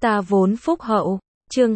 Ta vốn phúc hậu. Chương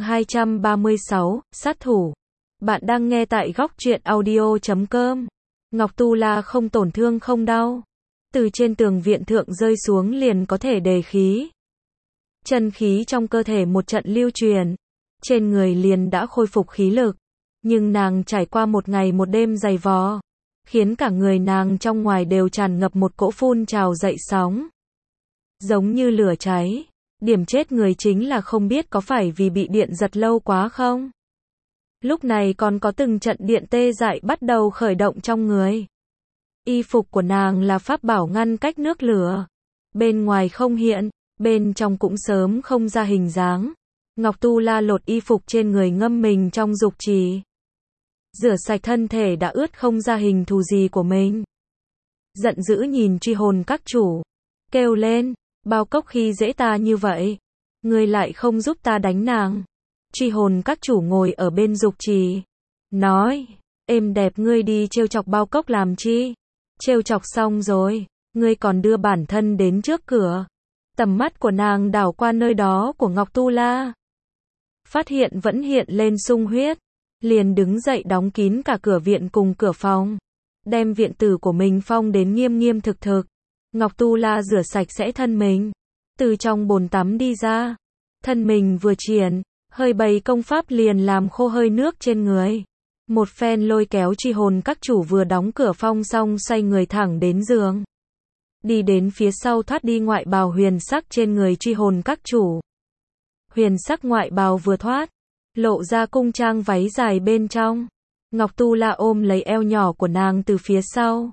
236, sát thủ. Bạn đang nghe tại góc truyện audio.com. Ngọc Tu La không tổn thương không đau. Từ trên tường viện thượng rơi xuống liền có thể đề khí. Chân khí trong cơ thể một trận lưu truyền. Trên người liền đã khôi phục khí lực. Nhưng nàng trải qua một ngày một đêm dày vò. Khiến cả người nàng trong ngoài đều tràn ngập một cỗ phun trào dậy sóng. Giống như lửa cháy. Điểm chết người chính là không biết có phải vì bị điện giật lâu quá không? Lúc này còn có từng trận điện tê dại bắt đầu khởi động trong người. Y phục của nàng là pháp bảo ngăn cách nước lửa. Bên ngoài không hiện, bên trong cũng sớm không ra hình dáng. Ngọc Tu La lột y phục trên người ngâm mình trong dục trì. Rửa sạch thân thể đã ướt không ra hình thù gì của mình. Giận dữ nhìn truy hồn các chủ. Kêu lên. Bao cốc khi dễ ta như vậy, ngươi lại không giúp ta đánh nàng. Truy hồn các chủ ngồi ở bên dục trì, nói, êm đẹp ngươi đi trêu chọc bao cốc làm chi? Trêu chọc xong rồi, ngươi còn đưa bản thân đến trước cửa. Tầm mắt của nàng đảo qua nơi đó của Ngọc Tu La. Phát hiện vẫn hiện lên sung huyết, liền đứng dậy đóng kín cả cửa viện cùng cửa phòng. Đem viện tử của mình phong đến nghiêm nghiêm thực thực. Ngọc Tu La rửa sạch sẽ thân mình, từ trong bồn tắm đi ra, thân mình vừa triển, hơi bày công pháp liền làm khô hơi nước trên người. Một phen lôi kéo truy hồn các chủ vừa đóng cửa phong xong xoay người thẳng đến giường. Đi đến phía sau thoát đi ngoại bào huyền sắc trên người truy hồn các chủ. Huyền sắc ngoại bào vừa thoát, lộ ra cung trang váy dài bên trong. Ngọc Tu La ôm lấy eo nhỏ của nàng từ phía sau.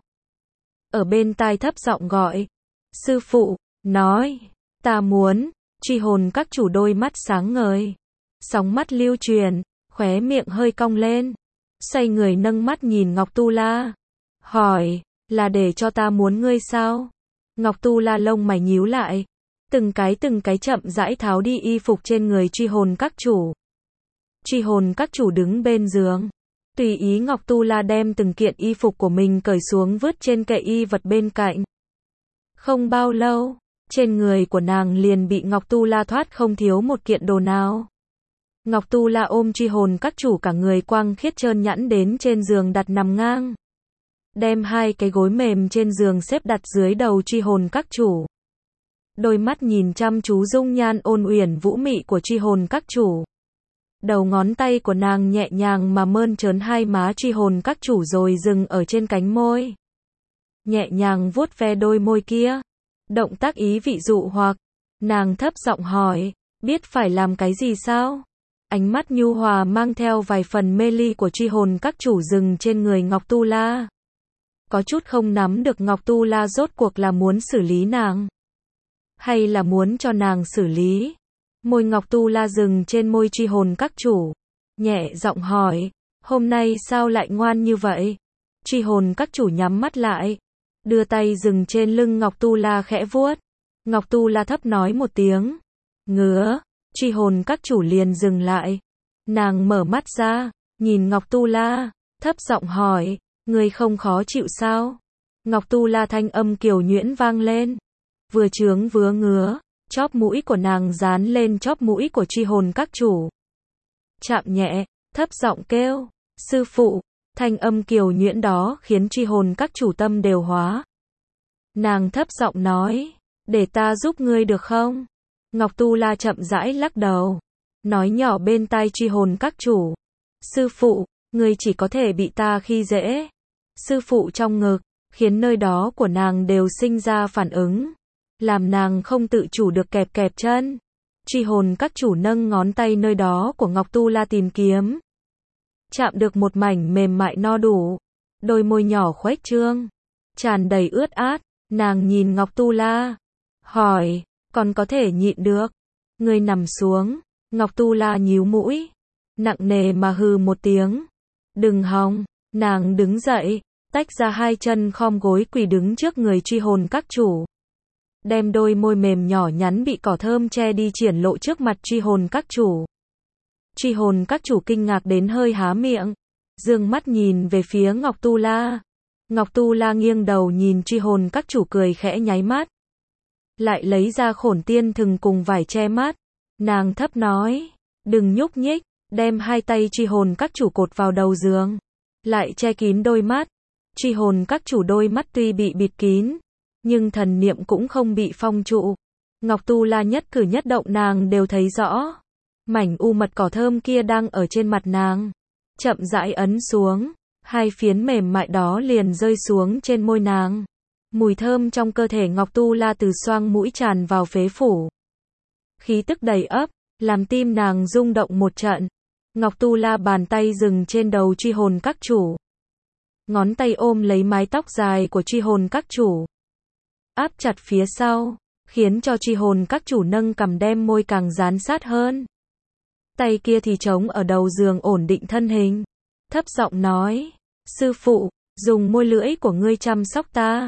Ở bên tai thấp giọng gọi, sư phụ, nói, ta muốn, truy hồn các chủ đôi mắt sáng ngời, sóng mắt lưu truyền, khóe miệng hơi cong lên, xoay người nâng mắt nhìn Ngọc Tu La, hỏi, là để cho ta muốn ngươi sao? Ngọc Tu La lông mày nhíu lại, từng cái chậm rãi tháo đi y phục trên người truy hồn các chủ. Truy hồn các chủ đứng bên giường. Tùy ý Ngọc Tu La đem từng kiện y phục của mình cởi xuống vứt trên kệ y vật bên cạnh. Không bao lâu, trên người của nàng liền bị Ngọc Tu La thoát không thiếu một kiện đồ nào. Ngọc Tu La ôm truy hồn các chủ cả người quang khiết trơn nhẵn đến trên giường đặt nằm ngang. Đem hai cái gối mềm trên giường xếp đặt dưới đầu truy hồn các chủ. Đôi mắt nhìn chăm chú dung nhan ôn uyển vũ mị của truy hồn các chủ. Đầu ngón tay của nàng nhẹ nhàng mà mơn trớn hai má truy hồn các chủ rồi dừng ở trên cánh môi. Nhẹ nhàng vuốt ve đôi môi kia. Động tác ý vị dụ hoặc. Nàng thấp giọng hỏi, biết phải làm cái gì sao? Ánh mắt nhu hòa mang theo vài phần mê ly của truy hồn các chủ dừng trên người Ngọc Tu La. Có chút không nắm được Ngọc Tu La rốt cuộc là muốn xử lý nàng, hay là muốn cho nàng xử lý. Môi Ngọc Tu La dừng trên môi truy hồn các chủ. Nhẹ giọng hỏi, hôm nay sao lại ngoan như vậy? Truy hồn các chủ nhắm mắt lại. Đưa tay dừng trên lưng Ngọc Tu La khẽ vuốt. Ngọc Tu La thấp nói một tiếng. Ngứa. Truy hồn các chủ liền dừng lại. Nàng mở mắt ra, nhìn Ngọc Tu La, thấp giọng hỏi, ngươi không khó chịu sao? Ngọc Tu La thanh âm kiều nhuyễn vang lên. Vừa chướng vừa ngứa. Chóp mũi của nàng dán lên chóp mũi của truy hồn các chủ. Chạm nhẹ, thấp giọng kêu, sư phụ, thanh âm kiều nhuyễn đó khiến truy hồn các chủ tâm đều hóa. Nàng thấp giọng nói, để ta giúp ngươi được không? Ngọc Tu La chậm rãi lắc đầu, nói nhỏ bên tai truy hồn các chủ, sư phụ, ngươi chỉ có thể bị ta khi dễ. Sư phụ trong ngực, khiến nơi đó của nàng đều sinh ra phản ứng. Làm nàng không tự chủ được kẹp kẹp chân. Truy hồn các chủ nâng ngón tay nơi đó của Ngọc Tu La tìm kiếm. Chạm được một mảnh mềm mại no đủ. Đôi môi nhỏ khuếch trương, tràn đầy ướt át. Nàng nhìn Ngọc Tu La, hỏi, còn có thể nhịn được? Ngươi nằm xuống. Ngọc Tu La nhíu mũi, nặng nề mà hừ một tiếng. Đừng hòng. Nàng đứng dậy, tách ra hai chân khom gối quỳ đứng trước người truy hồn các chủ. Đem đôi môi mềm nhỏ nhắn bị cỏ thơm che đi triển lộ trước mặt truy hồn các chủ. Truy hồn các chủ kinh ngạc đến hơi há miệng, dương mắt nhìn về phía Ngọc Tu La. Ngọc Tu La nghiêng đầu nhìn truy hồn các chủ cười khẽ nháy mắt. Lại lấy ra khổn tiên thừng cùng vải che mắt, Nàng thấp nói, đừng nhúc nhích, đem hai tay truy hồn các chủ cột vào đầu giường, lại che kín đôi mắt. Truy hồn các chủ đôi mắt tuy bị bịt kín, nhưng thần niệm cũng không bị phong trụ. Ngọc Tu La nhất cử nhất động nàng đều thấy rõ. Mảnh u mật cỏ thơm kia đang ở trên mặt nàng, chậm rãi ấn xuống, hai phiến mềm mại đó liền rơi xuống trên môi nàng. Mùi thơm trong cơ thể Ngọc Tu La từ xoang mũi tràn vào phế phủ. Khí tức đầy ắp, làm tim nàng rung động một trận. Ngọc Tu La bàn tay dừng trên đầu truy hồn các chủ. Ngón tay ôm lấy mái tóc dài của truy hồn các chủ, áp chặt phía sau, khiến cho truy hồn các chủ nâng cằm đem môi càng dán sát hơn. Tay kia thì trống ở đầu giường ổn định thân hình, thấp giọng nói, sư phụ, dùng môi lưỡi của ngươi chăm sóc ta.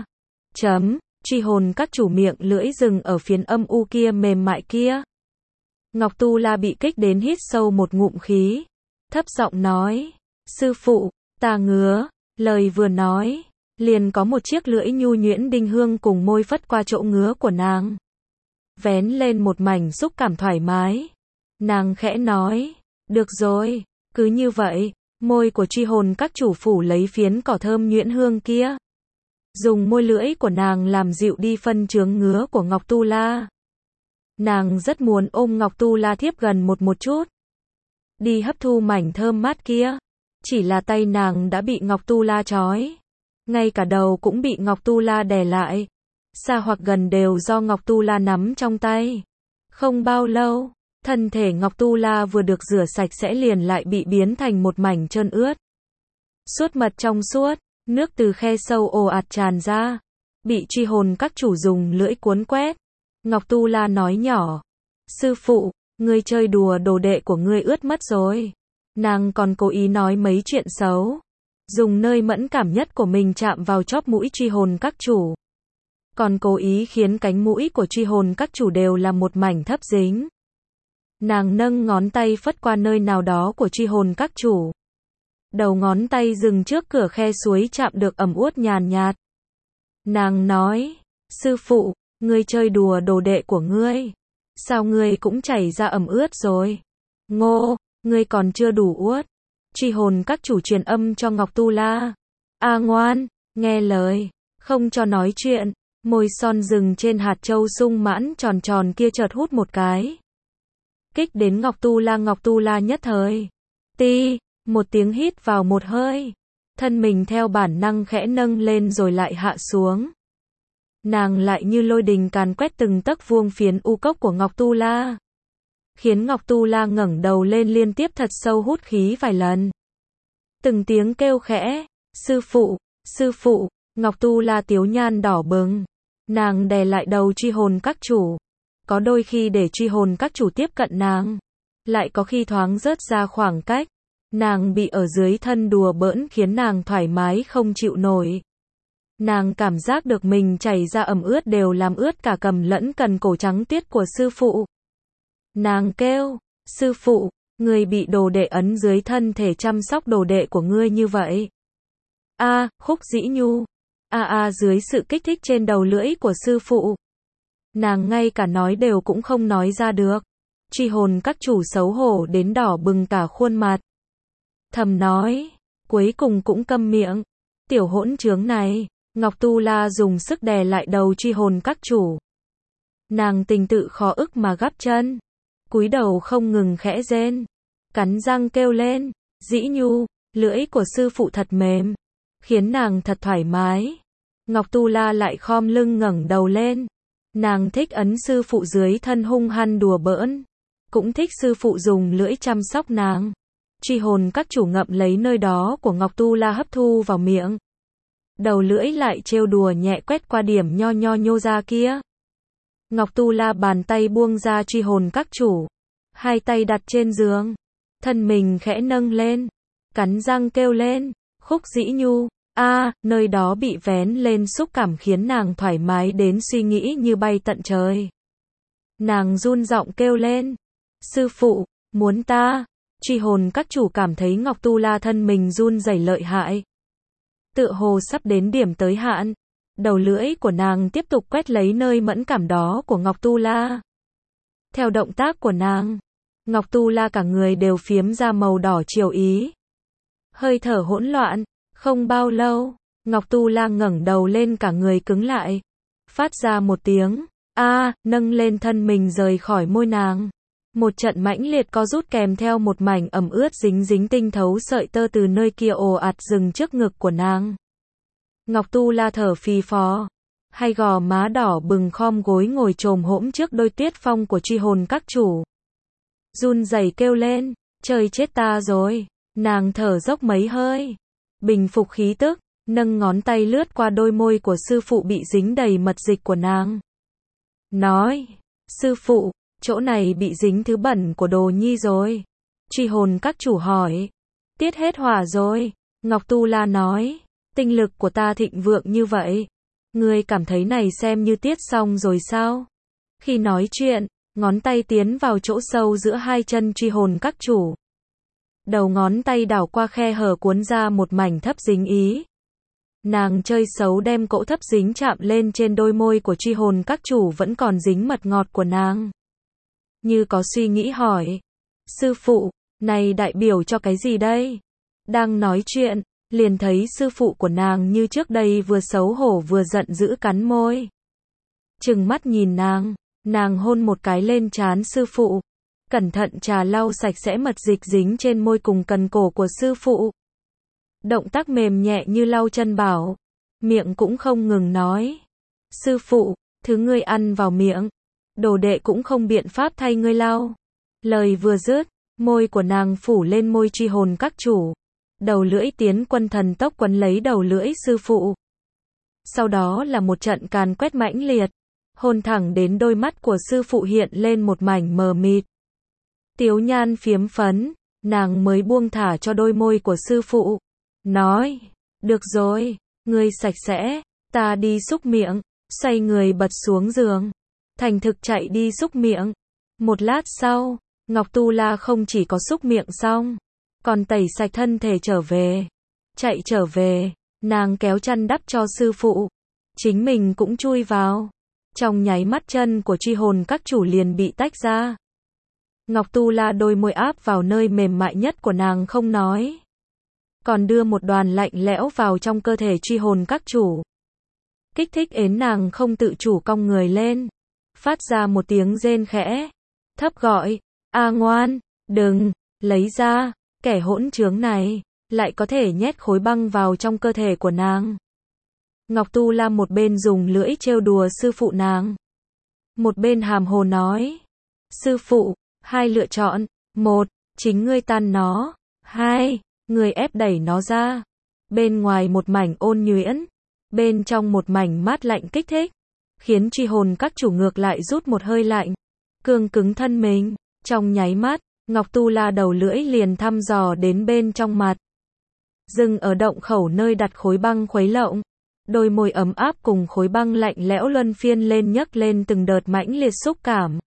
Truy hồn các chủ miệng lưỡi dừng ở phiến âm u kia mềm mại kia. Ngọc Tu La bị kích đến hít sâu một ngụm khí, thấp giọng nói, sư phụ, ta ngứa. Lời vừa nói, liền có một chiếc lưỡi nhu nhuyễn đinh hương cùng môi phất qua chỗ ngứa của nàng, vén lên một mảnh xúc cảm thoải mái. Nàng khẽ nói, được rồi, cứ như vậy. Môi của truy hồn các chủ phủ lấy phiến cỏ thơm nhuyễn hương kia, dùng môi lưỡi của nàng làm dịu đi phân chướng ngứa của Ngọc Tu La. Nàng rất muốn ôm Ngọc Tu La thiếp gần một chút, đi hấp thu mảnh thơm mát kia. Chỉ là tay nàng đã bị Ngọc Tu La trói, ngay cả đầu cũng bị Ngọc Tu La đè lại, xa hoặc gần đều do Ngọc Tu La nắm trong tay. Không bao lâu, thân thể Ngọc Tu La vừa được rửa sạch sẽ liền lại bị biến thành một mảnh trơn ướt. Suốt mật trong suốt, nước từ khe sâu ồ ạt tràn ra, bị truy hồn các chủ dùng lưỡi cuốn quét. Ngọc Tu La nói nhỏ, sư phụ, ngươi chơi đùa đồ đệ của ngươi ướt mất rồi. Nàng còn cố ý nói mấy chuyện xấu, dùng nơi mẫn cảm nhất của mình chạm vào chóp mũi truy hồn các chủ, còn cố ý khiến cánh mũi của truy hồn các chủ đều là một mảnh thấp dính. Nàng nâng ngón tay phất qua nơi nào đó của truy hồn các chủ, đầu ngón tay dừng trước cửa khe suối chạm được ẩm uất nhàn nhạt. Nàng nói, sư phụ, ngươi chơi đùa đồ đệ của ngươi, sao ngươi cũng chảy ra ẩm ướt rồi. Ngô, ngươi còn chưa đủ uất. Truy hồn các chủ truyền âm cho Ngọc Tu La. A ngoan, nghe lời, không cho nói chuyện. Môi son rừng trên hạt châu sung mãn tròn tròn kia chợt hút một cái, kích đến Ngọc Tu La nhất thời. Ti, một tiếng hít vào một hơi, thân mình theo bản năng khẽ nâng lên rồi lại hạ xuống. Nàng lại như lôi đình càn quét từng tấc vuông phiến u cốc của Ngọc Tu La, khiến Ngọc Tu La ngẩng đầu lên liên tiếp thật sâu hút khí vài lần. Từng tiếng kêu khẽ, sư phụ, sư phụ. Ngọc Tu La tiếu nhan đỏ bừng, nàng đè lại đầu truy hồn các chủ, có đôi khi để truy hồn các chủ tiếp cận nàng, lại có khi thoáng rớt ra khoảng cách. Nàng bị ở dưới thân đùa bỡn khiến nàng thoải mái không chịu nổi. Nàng cảm giác được mình chảy ra ẩm ướt đều làm ướt cả cằm lẫn cần cổ trắng tuyết của sư phụ. Nàng kêu, sư phụ, ngươi bị đồ đệ ấn dưới thân thể chăm sóc đồ đệ của ngươi như vậy. Khúc Dĩ Nhu. Dưới sự kích thích trên đầu lưỡi của sư phụ. Nàng ngay cả nói đều cũng không nói ra được. Truy hồn các chủ xấu hổ đến đỏ bừng cả khuôn mặt. Thầm nói, cuối cùng cũng câm miệng. Tiểu hỗn trướng này. Ngọc Tu La dùng sức đè lại đầu truy hồn các chủ. Nàng tình tự khó ức mà gắp chân, cúi đầu không ngừng khẽ rên, cắn răng kêu lên, Dĩ Nhu, lưỡi của sư phụ thật mềm, khiến nàng thật thoải mái. Ngọc Tu La lại khom lưng ngẩng đầu lên. Nàng thích ấn sư phụ dưới thân hung hăng đùa bỡn, cũng thích sư phụ dùng lưỡi chăm sóc nàng. Truy hồn các chủ ngậm lấy nơi đó của Ngọc Tu La hấp thu vào miệng. Đầu lưỡi lại trêu đùa nhẹ quét qua điểm nho nho nhô ra kia. Ngọc Tu La bàn tay buông ra truy hồn các chủ, hai tay đặt trên giường, thân mình khẽ nâng lên, cắn răng kêu lên, Khúc Dĩ Nhu. Nơi đó bị vén lên xúc cảm khiến nàng thoải mái đến suy nghĩ như bay tận trời. Nàng run giọng kêu lên, sư phụ, muốn ta. Truy hồn các chủ cảm thấy Ngọc Tu La thân mình run rẩy lợi hại, tựa hồ sắp đến điểm tới hạn. Đầu lưỡi của nàng tiếp tục quét lấy nơi mẫn cảm đó của Ngọc Tu La. Theo động tác của nàng, Ngọc Tu La cả người đều phiếm ra màu đỏ chiều ý. Hơi thở hỗn loạn, không bao lâu, Ngọc Tu La ngẩng đầu lên cả người cứng lại. Phát ra một tiếng, nâng lên thân mình rời khỏi môi nàng. Một trận mãnh liệt co rút kèm theo một mảnh ẩm ướt dính dính tinh thấu sợi tơ từ nơi kia ồ ạt dừng trước ngực của nàng. Ngọc Tu La thở phì phò, hai gò má đỏ bừng khom gối ngồi chồm hổm trước đôi tuyết phong của truy hồn các chủ. Run rẩy kêu lên, trời chết ta rồi. Nàng thở dốc mấy hơi, bình phục khí tức, nâng ngón tay lướt qua đôi môi của sư phụ bị dính đầy mật dịch của nàng. Nói, sư phụ, chỗ này bị dính thứ bẩn của đồ nhi rồi. Truy hồn các chủ hỏi, tiết hết hỏa rồi. Ngọc Tu La nói, tinh lực của ta thịnh vượng như vậy. Ngươi cảm thấy này xem như tiết xong rồi sao? Khi nói chuyện, ngón tay tiến vào chỗ sâu giữa hai chân truy hồn các chủ. Đầu ngón tay đảo qua khe hở cuốn ra một mảnh thấp dính ý. Nàng chơi xấu đem cỗ thấp dính chạm lên trên đôi môi của truy hồn các chủ vẫn còn dính mật ngọt của nàng. Như có suy nghĩ hỏi, sư phụ, này đại biểu cho cái gì đây? Đang nói chuyện, liền thấy sư phụ của nàng như trước đây vừa xấu hổ vừa giận dữ cắn môi. Trừng mắt nhìn nàng hôn một cái lên trán sư phụ. Cẩn thận trà lau sạch sẽ mật dịch dính trên môi cùng cần cổ của sư phụ. Động tác mềm nhẹ như lau chân bảo. Miệng cũng không ngừng nói. Sư phụ, thứ ngươi ăn vào miệng. Đồ đệ cũng không biện pháp thay ngươi lau. Lời vừa dứt, môi của nàng phủ lên môi truy hồn các chủ. Đầu lưỡi tiến quân thần tốc quấn lấy đầu lưỡi sư phụ. Sau đó là một trận càn quét mãnh liệt. Hôn thẳng đến đôi mắt của sư phụ hiện lên một mảnh mờ mịt. Tiếu nhan phiếm phấn, nàng mới buông thả cho đôi môi của sư phụ. Nói, được rồi, ngươi sạch sẽ, ta đi xúc miệng, xoay người bật xuống giường. Thành thực chạy đi xúc miệng. Một lát sau, Ngọc Tu La không chỉ có xúc miệng xong, còn tẩy sạch thân thể trở về. Chạy trở về, nàng kéo chăn đắp cho sư phụ. Chính mình cũng chui vào. Trong nháy mắt chân của truy hồn các chủ liền bị tách ra. Ngọc Tu La đôi môi áp vào nơi mềm mại nhất của nàng không nói. Còn đưa một đoàn lạnh lẽo vào trong cơ thể truy hồn các chủ. Kích thích ến nàng không tự chủ cong người lên. Phát ra một tiếng rên khẽ. Thấp gọi, ngoan, đừng, lấy ra, kẻ hỗn trướng này, lại có thể nhét khối băng vào trong cơ thể của nàng. Ngọc Tu La một bên dùng lưỡi trêu đùa sư phụ nàng. Một bên hàm hồ nói. Sư phụ, hai lựa chọn. Một, chính ngươi tan nó. Hai, ngươi ép đẩy nó ra. Bên ngoài một mảnh ôn nhuyễn. Bên trong một mảnh mát lạnh kích thích. Khiến truy hồn các chủ ngược lại rút một hơi lạnh. Cương cứng thân mình. Trong nháy mắt, Ngọc Tu La đầu lưỡi liền thăm dò đến bên trong mặt. Dừng ở động khẩu nơi đặt khối băng khuấy lộng. Đôi môi ấm áp cùng khối băng lạnh lẽo luân phiên lên nhấc lên từng đợt mãnh liệt xúc cảm.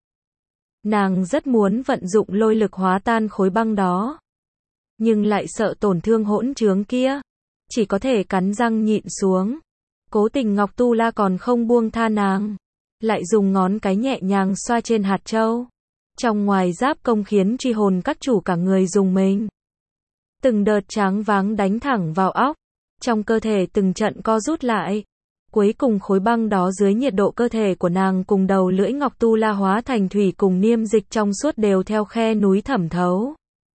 Nàng rất muốn vận dụng lôi lực hóa tan khối băng đó. Nhưng lại sợ tổn thương hỗn trướng kia. Chỉ có thể cắn răng nhịn xuống. Cố tình Ngọc Tu La còn không buông tha nàng. Lại dùng ngón cái nhẹ nhàng xoa trên hạt châu. Trong ngoài giáp công khiến truy hồn các chủ cả người rùng mình. Từng đợt tráng váng đánh thẳng vào óc. Trong cơ thể từng trận co rút lại. Cuối cùng khối băng đó dưới nhiệt độ cơ thể của nàng cùng đầu lưỡi Ngọc Tu La hóa thành thủy cùng niêm dịch trong suốt đều theo khe núi thẩm thấu.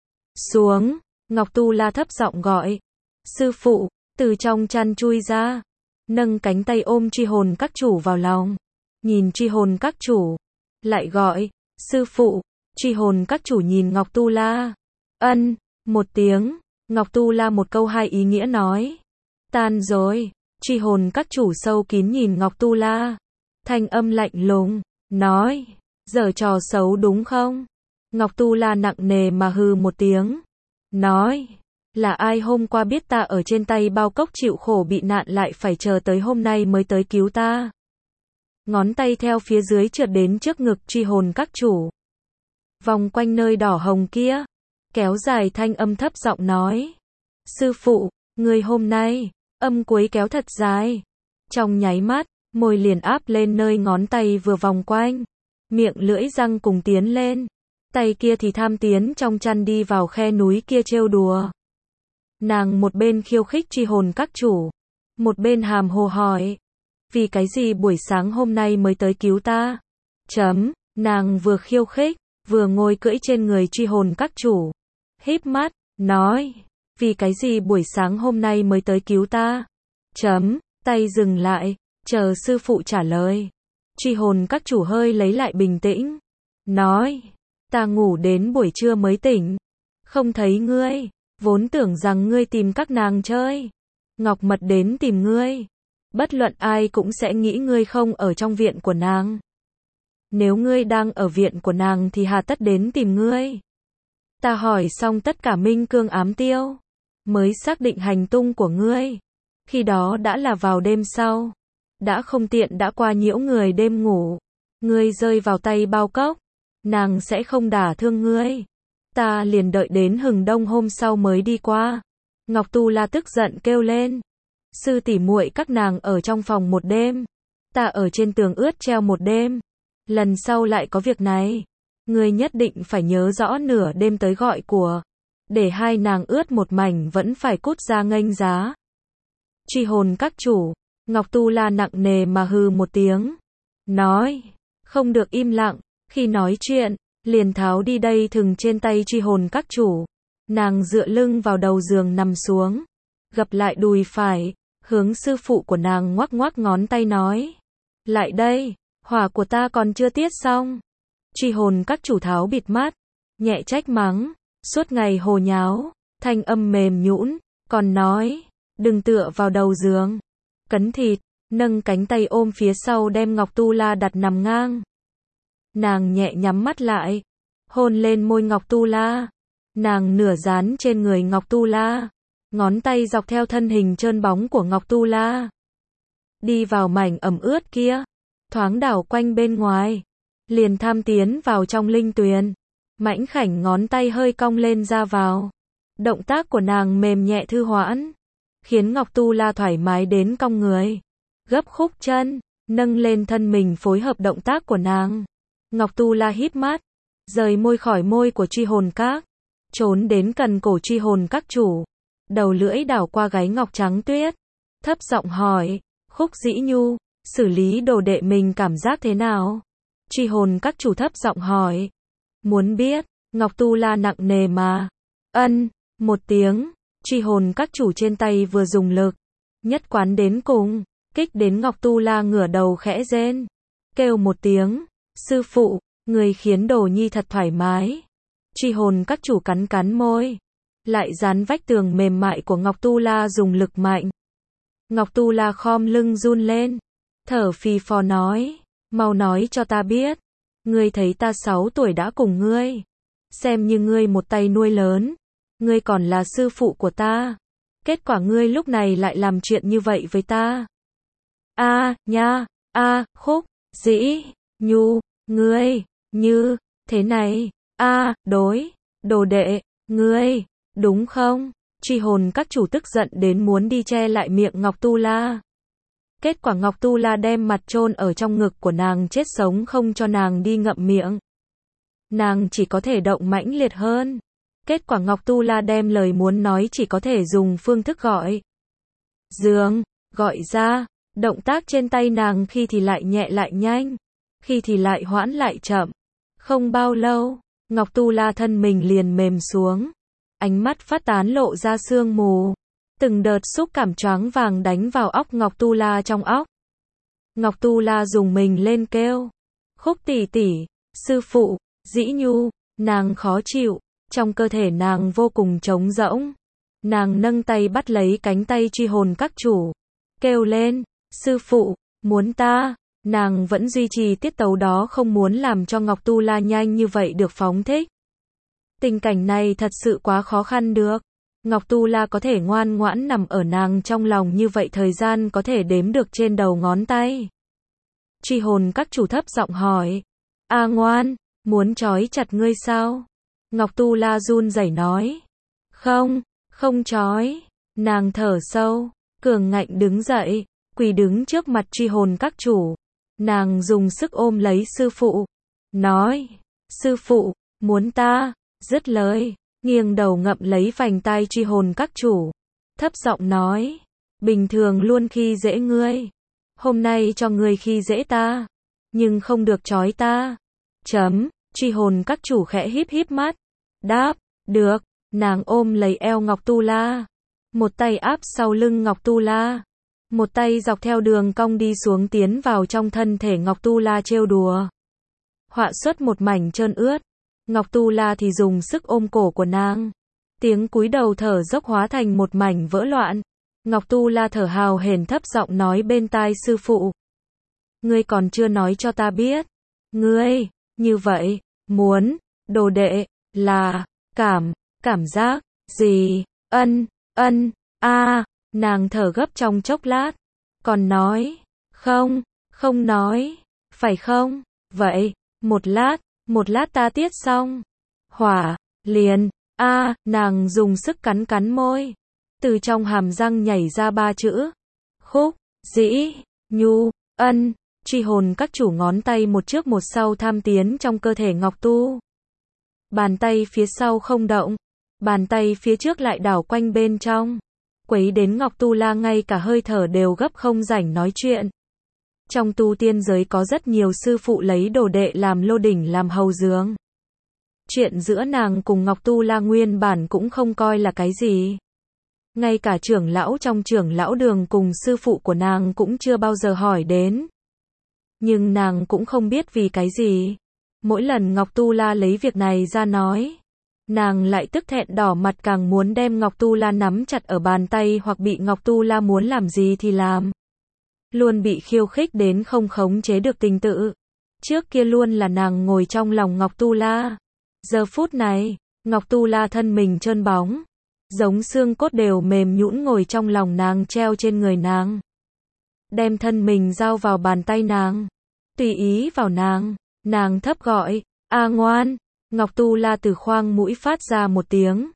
Xuống, Ngọc Tu La thấp giọng gọi. Sư phụ, từ trong chăn chui ra. Nâng cánh tay ôm truy hồn các chủ vào lòng. Nhìn truy hồn các chủ. Lại gọi, sư phụ, truy hồn các chủ nhìn Ngọc Tu La. Ân, một tiếng, Ngọc Tu La một câu hai ý nghĩa nói. Tan rồi, truy hồn các chủ sâu kín nhìn Ngọc Tu La. Thanh âm lạnh lùng, nói, giở trò xấu đúng không? Ngọc Tu La nặng nề mà hừ một tiếng. Nói, là ai hôm qua biết ta ở trên tay bao cốc chịu khổ bị nạn lại phải chờ tới hôm nay mới tới cứu ta. Ngón tay theo phía dưới trượt đến trước ngực truy hồn các chủ. Vòng quanh nơi đỏ hồng kia. Kéo dài thanh âm thấp giọng nói. Sư phụ, người hôm nay, âm cuối kéo thật dài. Trong nháy mắt, môi liền áp lên nơi ngón tay vừa vòng quanh. miệng lưỡi răng cùng tiến lên. Tay kia thì tham tiến trong chăn đi vào khe núi kia trêu đùa. Nàng một bên khiêu khích truy hồn các chủ, một bên hàm hồ hỏi. Vì cái gì buổi sáng hôm nay mới tới cứu ta? Nàng vừa khiêu khích, vừa ngồi cưỡi trên người truy hồn các chủ. Híp mắt, nói. Vì cái gì buổi sáng hôm nay mới tới cứu ta? Tay dừng lại, chờ sư phụ trả lời. Truy hồn các chủ hơi lấy lại bình tĩnh. Nói. Ta ngủ đến buổi trưa mới tỉnh. Không thấy ngươi. Vốn tưởng rằng ngươi tìm các nàng chơi. Ngọc Mật đến tìm ngươi. Bất luận ai cũng sẽ nghĩ ngươi không ở trong viện của nàng. Nếu ngươi đang ở viện của nàng thì hà tất đến tìm ngươi. Ta hỏi xong tất cả minh cương ám tiêu, mới xác định hành tung của ngươi. Khi đó đã là vào đêm sau. Đã không tiện đã qua nhiễu người đêm ngủ. Ngươi rơi vào tay bao cốc. Nàng sẽ không đả thương ngươi. Ta liền đợi đến hừng đông hôm sau mới đi qua. Ngọc Tu La tức giận kêu lên. Sư tỷ muội các nàng ở trong phòng một đêm. Ta ở trên tường ướt treo một đêm. Lần sau lại có việc này. Ngươi nhất định phải nhớ rõ nửa đêm tới gọi của. Để hai nàng ướt một mảnh vẫn phải cút ra nghênh giá. Truy hồn các chủ. Ngọc Tu La nặng nề mà hừ một tiếng. Nói. Không được im lặng. Khi nói chuyện, liền tháo đi đây thừng trên tay truy hồn các chủ. Nàng dựa lưng vào đầu giường nằm xuống. Gập lại đùi phải. Hướng sư phụ của nàng ngoắc ngoắc ngón tay nói. Lại đây, hỏa của ta còn chưa tiết xong. Truy hồn các chủ tháo bịt mắt. Nhẹ trách mắng. Suốt ngày hồ nháo. Thanh âm mềm nhũn. Còn nói. Đừng tựa vào đầu giường. Cấn thịt. Nâng cánh tay ôm phía sau đem Ngọc Tu La đặt nằm ngang. Nàng nhẹ nhắm mắt lại. Hôn lên môi Ngọc Tu La. Nàng nửa dán trên người Ngọc Tu La. Ngón tay dọc theo thân hình trơn bóng của Ngọc Tu La. Đi vào mảnh ẩm ướt kia. Thoáng đảo quanh bên ngoài. Liền tham tiến vào trong linh tuyền. Mãnh khảnh ngón tay hơi cong lên ra vào. Động tác của nàng mềm nhẹ thư hoãn. Khiến Ngọc Tu La thoải mái đến cong người. Gấp khúc chân. Nâng lên thân mình phối hợp động tác của nàng. Ngọc Tu La híp mắt. Rời môi khỏi môi của truy hồn các. Trốn đến gần cổ truy hồn các chủ. Đầu lưỡi đảo qua gáy ngọc trắng tuyết. Thấp giọng hỏi. Khúc Dĩ Nhu. Xử lý đồ đệ mình cảm giác thế nào? Truy hồn các chủ thấp giọng hỏi. Muốn biết. Ngọc Tu La nặng nề mà. Ân. Một tiếng. Truy hồn các chủ trên tay vừa dùng lực. Nhất quán đến cùng. Kích đến Ngọc Tu La ngửa đầu khẽ rên. Kêu một tiếng. Sư phụ. Người khiến đồ nhi thật thoải mái. Truy hồn các chủ cắn cắn môi. Lại dán vách tường mềm mại của Ngọc Tu La dùng lực mạnh. Ngọc Tu La khom lưng run lên. Thở phì phò nói. Mau nói cho ta biết. Ngươi thấy ta 6 tuổi đã cùng ngươi. Xem như ngươi một tay nuôi lớn. Ngươi còn là sư phụ của ta. Kết quả ngươi lúc này lại làm chuyện như vậy với ta. Khúc Dĩ Nhu. Ngươi. Như. Thế này. Đồ đệ. Ngươi. Đúng không? Truy hồn các chủ tức giận đến muốn đi che lại miệng Ngọc Tu La. Kết quả Ngọc Tu La đem mặt chôn ở trong ngực của nàng chết sống không cho nàng đi ngậm miệng. Nàng chỉ có thể động mãnh liệt hơn. Kết quả Ngọc Tu La đem lời muốn nói chỉ có thể dùng phương thức gọi. Giường, gọi ra. Động tác trên tay nàng khi thì lại nhẹ lại nhanh. Khi thì lại hoãn lại chậm. Không bao lâu, Ngọc Tu La thân mình liền mềm xuống. Ánh mắt phát tán lộ ra sương mù. Từng đợt xúc cảm choáng vàng đánh vào óc Ngọc Tu La trong óc. Ngọc Tu La dùng mình lên kêu. Khúc tỷ tỷ, sư phụ, Dĩ Nhu, nàng khó chịu. Trong cơ thể nàng vô cùng trống rỗng. Nàng nâng tay bắt lấy cánh tay truy hồn các chủ. Kêu lên, sư phụ, muốn ta. Nàng vẫn duy trì tiết tấu đó không muốn làm cho Ngọc Tu La nhanh như vậy được phóng thích. Tình cảnh này thật sự quá khó khăn được. Ngọc Tu La có thể ngoan ngoãn nằm ở nàng trong lòng như vậy thời gian có thể đếm được trên đầu ngón tay. Truy hồn các chủ thấp giọng hỏi. Ngoan, muốn trói chặt ngươi sao? Ngọc Tu La run rẩy nói. Không trói. Nàng thở sâu, cường ngạnh đứng dậy, quỳ đứng trước mặt truy hồn các chủ. Nàng dùng sức ôm lấy sư phụ. nói, sư phụ, muốn ta, dứt lời, nghiêng đầu ngậm lấy vành tai truy hồn các chủ, thấp giọng nói, bình thường luôn khi dễ ngươi, hôm nay cho ngươi khi dễ ta, nhưng không được trói ta. Truy hồn các chủ khẽ híp híp mắt, đáp, được, nàng ôm lấy eo Ngọc Tu La, một tay áp sau lưng Ngọc Tu La, một tay dọc theo đường cong đi xuống tiến vào trong thân thể Ngọc Tu La trêu đùa. Họa xuất một mảnh trơn ướt, Ngọc Tu La thì dùng sức ôm cổ của nàng, tiếng cúi đầu thở dốc hóa thành một mảnh vỡ loạn. Ngọc Tu La thở hào hển thấp giọng nói bên tai sư phụ, ngươi còn chưa nói cho ta biết, ngươi, như vậy, muốn, đồ đệ, là, cảm giác, gì, nàng thở gấp trong chốc lát, còn nói, không nói, phải không, vậy, một lát ta tiết xong, hỏa, liền, nàng dùng sức cắn môi, từ trong hàm răng nhảy ra 3 chữ, khúc, dĩ, nhu, truy hồn các chủ ngón tay một trước một sau tham tiến trong cơ thể Ngọc Tu. Bàn tay phía sau không động, bàn tay phía trước lại đảo quanh bên trong, quấy đến Ngọc Tu La ngay cả hơi thở đều gấp không rảnh nói chuyện. Trong tu tiên giới có rất nhiều sư phụ lấy đồ đệ làm lô đỉnh làm hầu dường. Chuyện giữa nàng cùng Ngọc Tu La nguyên bản cũng không coi là cái gì. Ngay cả trưởng lão trong trưởng lão đường cùng sư phụ của nàng cũng chưa bao giờ hỏi đến. Nhưng nàng cũng không biết vì cái gì. Mỗi lần Ngọc Tu La lấy việc này ra nói, nàng lại tức thẹn đỏ mặt càng muốn đem Ngọc Tu La nắm chặt ở bàn tay hoặc bị Ngọc Tu La muốn làm gì thì làm. Luôn bị khiêu khích đến không khống chế được tình tự. Trước kia luôn là nàng ngồi trong lòng Ngọc Tu La. Giờ phút này, Ngọc Tu La thân mình trơn bóng, giống xương cốt đều mềm nhũn ngồi trong lòng nàng treo trên người nàng. Đem thân mình giao vào bàn tay nàng, tùy ý vào nàng thấp gọi, ngoan. Ngọc Tu La từ khoang mũi phát ra một tiếng,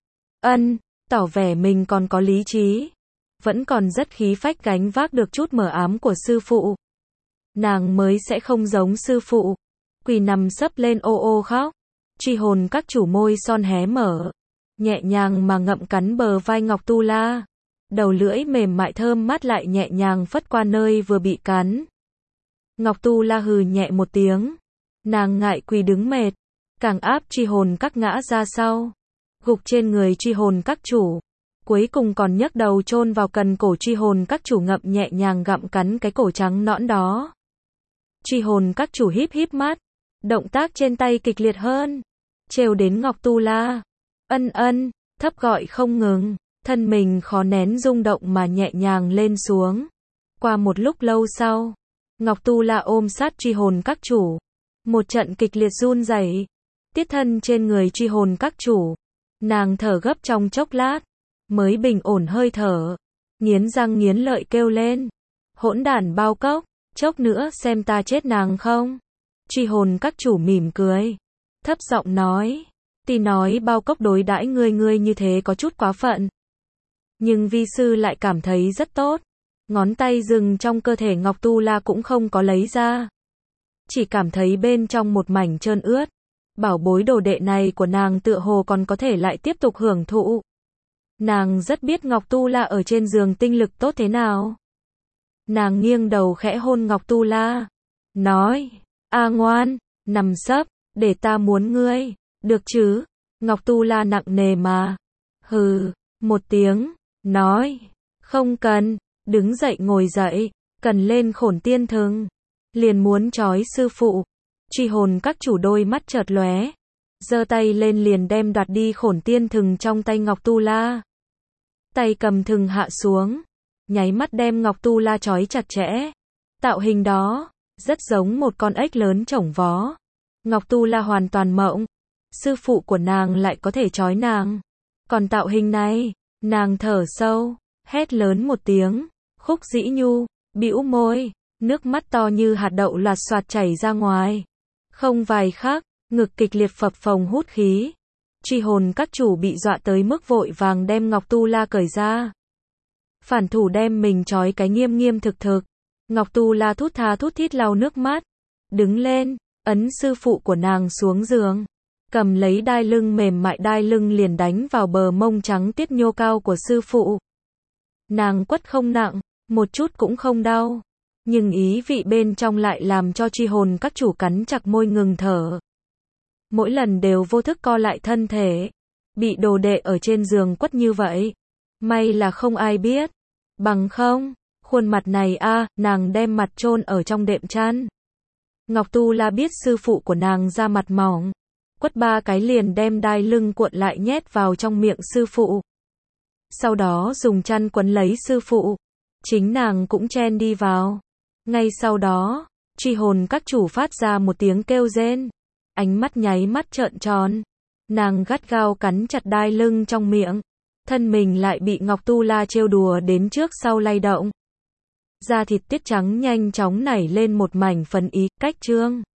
tỏ vẻ mình còn có lý trí, vẫn còn rất khí phách gánh vác được chút mờ ám của sư phụ. Nàng mới sẽ không giống sư phụ, quỳ nằm sấp lên ô ô khóc. Truy hồn các chủ môi son hé mở, nhẹ nhàng mà ngậm cắn bờ vai Ngọc Tu La, đầu lưỡi mềm mại thơm mát lại nhẹ nhàng phất qua nơi vừa bị cắn. Ngọc Tu La hừ nhẹ một tiếng, nàng ngại quỳ đứng mệt, càng áp truy hồn các ngã ra sau, gục trên người truy hồn các chủ, cuối cùng còn nhấc đầu chôn vào cần cổ truy hồn các chủ ngậm nhẹ nhàng gặm cắn cái cổ trắng nõn đó. Truy hồn các chủ híp híp mắt, động tác trên tay kịch liệt hơn, trêu đến Ngọc Tu La, thấp gọi không ngừng, thân mình khó nén rung động mà nhẹ nhàng lên xuống. Qua một lúc lâu sau, Ngọc Tu La ôm sát truy hồn các chủ, một trận kịch liệt run rẩy, tiết thân trên người truy hồn các chủ, nàng thở gấp trong chốc lát, mới bình ổn hơi thở, nghiến răng nghiến lợi kêu lên, hỗn đản bao cốc, chốc nữa xem ta chết nàng không. Truy hồn các chủ mỉm cười, thấp giọng nói, tuy nói bao cốc đối đãi ngươi như thế có chút quá phận, nhưng vi sư lại cảm thấy rất tốt. Ngón tay dừng trong cơ thể Ngọc Tu La cũng không có lấy ra, chỉ cảm thấy bên trong một mảnh trơn ướt. Bảo bối đồ đệ này của nàng tựa hồ còn có thể lại tiếp tục hưởng thụ. Nàng rất biết Ngọc Tu La ở trên giường tinh lực tốt thế nào. Nàng nghiêng đầu khẽ hôn Ngọc Tu La, nói, ngoan, nằm sấp, để ta muốn ngươi, được chứ? Ngọc Tu La nặng nề mà, hừ, một tiếng, nói, không cần, đứng dậy ngồi dậy, cần lên khổn tiên thừng, liền muốn trói sư phụ. Truy hồn các chủ đôi mắt chợt lóe, giơ tay lên liền đem đoạt đi khổn tiên thừng trong tay Ngọc Tu La. Tay cầm thừng hạ xuống, nháy mắt đem Ngọc Tu La trói chặt chẽ. Tạo hình đó, rất giống một con ếch lớn chổng vó. Ngọc Tu La hoàn toàn mộng, sư phụ của nàng lại có thể trói nàng. Còn tạo hình này, nàng thở sâu, hét lớn một tiếng, khúc dĩ nhu, bĩu môi, nước mắt to như hạt đậu loạt xoạt chảy ra ngoài. Không vài khắc, ngực kịch liệt phập phồng hút khí. Truy hồn các chủ bị dọa tới mức vội vàng đem Ngọc Tu La cởi ra. Phản thủ đem mình trói cái nghiêm nghiêm thực thực. Ngọc Tu La thút tha thút thít lau nước mắt, đứng lên, ấn sư phụ của nàng xuống giường, cầm lấy đai lưng mềm mại, đai lưng liền đánh vào bờ mông trắng tiết nhô cao của sư phụ. Nàng quất không nặng, một chút cũng không đau, nhưng ý vị bên trong lại làm cho chi hồn các chủ cắn chặt môi ngừng thở. Mỗi lần đều vô thức co lại thân thể, bị đồ đệ ở trên giường quất như vậy. May là không ai biết, bằng không, khuôn mặt này nàng đem mặt chôn ở trong đệm chăn. Ngọc Tu La biết sư phụ của nàng da mặt mỏng, quất 3 cái liền đem đai lưng cuộn lại nhét vào trong miệng sư phụ. Sau đó dùng chăn quấn lấy sư phụ, chính nàng cũng chen đi vào. Ngay sau đó, chi hồn các chủ phát ra một tiếng kêu rên, ánh mắt nháy mắt trợn tròn. Nàng gắt gao cắn chặt đai lưng trong miệng, thân mình lại bị Ngọc Tu La trêu đùa đến trước sau lay động. Da thịt tiết trắng nhanh chóng nảy lên một mảnh phấn ý, cách chương.